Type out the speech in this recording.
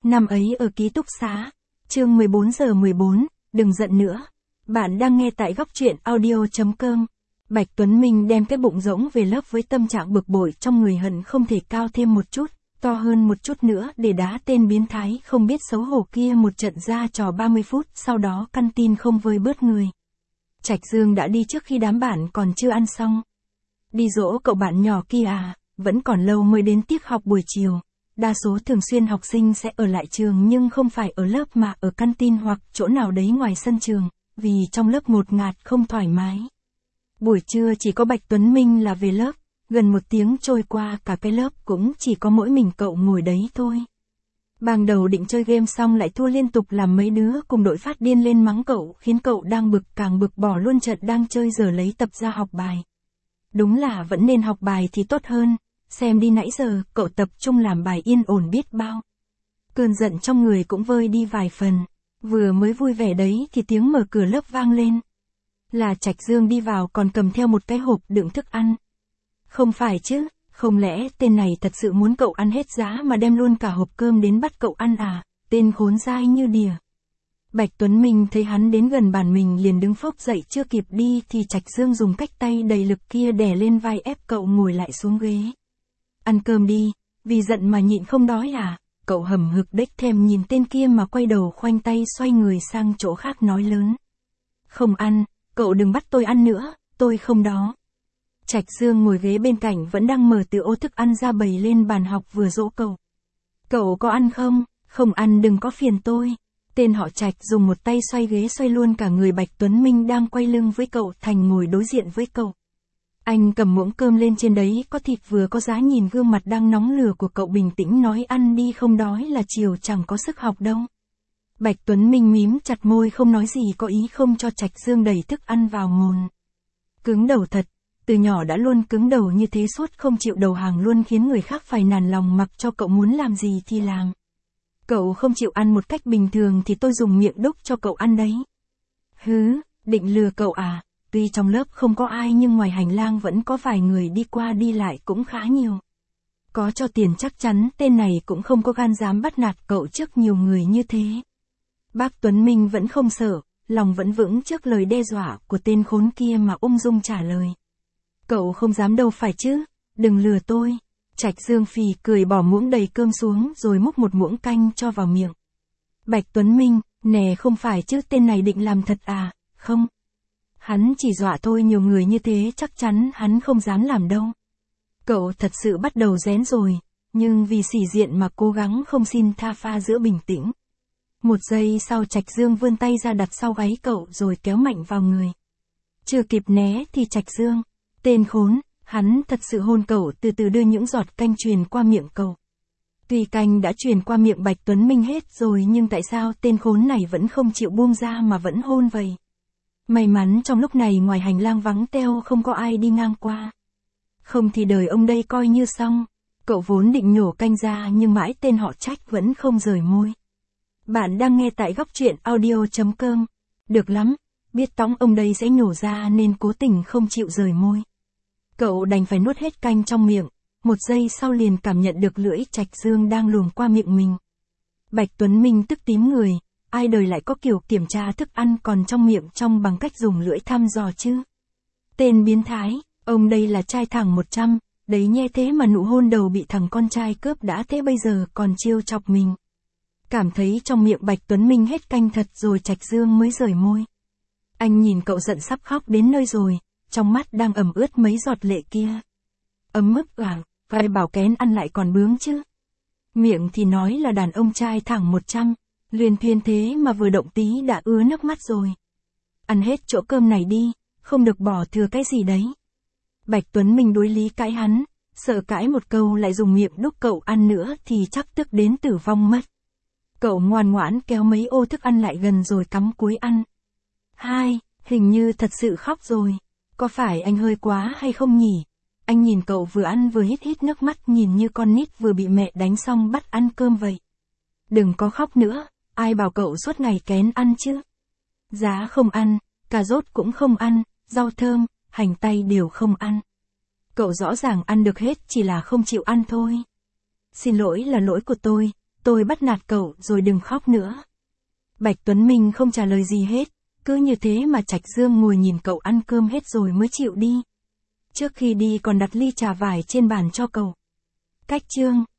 Năm ấy ở ký túc xá, chương 14:14, đừng giận nữa. Bạn đang nghe tại góc truyện audio.com. Bạch Tuấn Minh đem cái bụng rỗng về lớp với tâm trạng bực bội trong người, hận không thể cao thêm một chút, to hơn một chút nữa để đá tên biến thái không biết xấu hổ kia một trận ra trò 30 phút, sau đó căn tin không vơi bớt người. Trạch Dương đã đi trước khi đám bạn còn chưa ăn xong. Đi dỗ cậu bạn nhỏ kia à, vẫn còn lâu mới đến tiết học buổi chiều. Đa số thường xuyên học sinh sẽ ở lại trường nhưng không phải ở lớp mà ở căn tin hoặc chỗ nào đấy ngoài sân trường, vì trong lớp ngột ngạt không thoải mái. Buổi trưa chỉ có Bạch Tuấn Minh là về lớp, gần một tiếng trôi qua cả cái lớp cũng chỉ có mỗi mình cậu ngồi đấy thôi. Ban đầu định chơi game xong lại thua liên tục làm mấy đứa cùng đội phát điên lên mắng cậu, khiến cậu đang bực càng bực, bỏ luôn trận đang chơi giờ lấy tập ra học bài. Đúng là vẫn nên học bài thì tốt hơn. Xem đi, nãy giờ cậu tập trung làm bài yên ổn biết bao. Cơn giận trong người cũng vơi đi vài phần. Vừa mới vui vẻ đấy thì tiếng mở cửa lớp vang lên. Là Trạch Dương đi vào còn cầm theo một cái hộp đựng thức ăn. Không phải chứ, không lẽ tên này thật sự muốn cậu ăn hết giá mà đem luôn cả hộp cơm đến bắt cậu ăn à? Tên khốn dai như đỉa. Bạch Tuấn Minh thấy hắn đến gần bàn mình liền đứng phốc dậy, chưa kịp đi thì Trạch Dương dùng cách tay đầy lực kia đè lên vai ép cậu ngồi lại xuống ghế. Ăn cơm đi, vì giận mà nhịn không đói à? Cậu hầm hực đếch thèm nhìn tên kia mà quay đầu khoanh tay xoay người sang chỗ khác nói lớn. Không ăn, cậu đừng bắt tôi ăn nữa, tôi không đó. Trạch Dương ngồi ghế bên cạnh vẫn đang mở từ ô thức ăn ra bày lên bàn học vừa dỗ cậu. Cậu có ăn không? Không ăn đừng có phiền tôi. Tên họ Trạch dùng một tay xoay ghế xoay luôn cả người Bạch Tuấn Minh đang quay lưng với cậu thành ngồi đối diện với cậu. Anh cầm muỗng cơm lên, trên đấy có thịt vừa có giá, nhìn gương mặt đang nóng lửa của cậu bình tĩnh nói ăn đi, không đói là chiều chẳng có sức học đâu. Bạch Tuấn Minh mím chặt môi không nói gì, có ý không cho Trạch Dương đẩy thức ăn vào mồm. Cứng đầu thật, từ nhỏ đã luôn cứng đầu như thế, suốt không chịu đầu hàng luôn, khiến người khác phải nản lòng mặc cho cậu muốn làm gì thì làm. Cậu không chịu ăn một cách bình thường thì tôi dùng miệng đúc cho cậu ăn đấy. Hứ, định lừa cậu à? Tuy trong lớp không có ai nhưng ngoài hành lang vẫn có vài người đi qua đi lại cũng khá nhiều. Có cho tiền chắc chắn tên này cũng không có gan dám bắt nạt cậu trước nhiều người như thế. Bác Tuấn Minh vẫn không sợ, lòng vẫn vững trước lời đe dọa của tên khốn kia mà ung dung trả lời. Cậu không dám đâu phải chứ, đừng lừa tôi. Trạch Dương phì cười bỏ muỗng đầy cơm xuống rồi múc một muỗng canh cho vào miệng. Bạch Tuấn Minh, nè không phải chứ, tên này định làm thật à? Không. Hắn chỉ dọa thôi, nhiều người như thế chắc chắn hắn không dám làm đâu. Cậu thật sự bắt đầu rén rồi, nhưng vì sĩ diện mà cố gắng không xin tha, pha giữa bình tĩnh. Một giây sau Trạch Dương vươn tay ra đặt sau gáy cậu rồi kéo mạnh vào người. Chưa kịp né thì Trạch Dương, tên khốn, hắn thật sự hôn cậu, từ từ đưa những giọt canh truyền qua miệng cậu. Tuy canh đã truyền qua miệng Bạch Tuấn Minh hết rồi nhưng tại sao tên khốn này vẫn không chịu buông ra mà vẫn hôn vậy? May mắn trong lúc này ngoài hành lang vắng teo, không có ai đi ngang qua. Không thì đời ông đây coi như xong. Cậu vốn định nhổ canh ra nhưng mãi tên họ Trạch vẫn không rời môi. Bạn đang nghe tại góc truyện audio.com. Được lắm, biết tóng ông đây sẽ nhổ ra nên cố tình không chịu rời môi. Cậu đành phải nuốt hết canh trong miệng, một giây sau liền cảm nhận được lưỡi Trạch Dương đang luồn qua miệng mình. Bạch Tuấn Minh tức tím người. Ai đời lại có kiểu kiểm tra thức ăn còn trong miệng trong bằng cách dùng lưỡi thăm dò chứ? Tên biến thái, ông đây là trai thẳng 100, đấy nhe, thế mà nụ hôn đầu bị thằng con trai cướp đã thế bây giờ còn trêu chọc mình. Cảm thấy trong miệng Bạch Tuấn Minh hết canh thật rồi Trạch Dương mới rời môi. Anh nhìn cậu giận sắp khóc đến nơi rồi, trong mắt đang ẩm ướt mấy giọt lệ kia. Ấm ức ảng, vai bảo kén ăn lại còn bướng chứ. Miệng thì nói là đàn ông trai thẳng 100. Luyên thuyên thế mà vừa động tí đã ứa nước mắt rồi. Ăn hết chỗ cơm này đi, không được bỏ thừa cái gì đấy. Bạch Tuấn Minh đối lý cãi hắn, sợ cãi một câu lại dùng miệng đúc cậu ăn nữa thì chắc tức đến tử vong mất. Cậu ngoan ngoãn kéo mấy ô thức ăn lại gần rồi cắm cúi ăn. Hình như thật sự khóc rồi. Có phải anh hơi quá hay không nhỉ? Anh nhìn cậu vừa ăn vừa hít hít nước mắt, nhìn như con nít vừa bị mẹ đánh xong bắt ăn cơm vậy. Đừng có khóc nữa. Ai bảo cậu suốt ngày kén ăn chứ? Giá không ăn, cà rốt cũng không ăn, rau thơm, hành tây đều không ăn. Cậu rõ ràng ăn được hết, chỉ là không chịu ăn thôi. Xin lỗi, là lỗi của tôi, Tôi bắt nạt cậu rồi đừng khóc nữa. Bạch Tuấn Minh không trả lời gì hết, cứ như thế mà Trạch Dương ngồi nhìn cậu ăn cơm hết rồi mới chịu đi. Trước khi đi còn đặt ly trà vải trên bàn cho cậu. Cách chương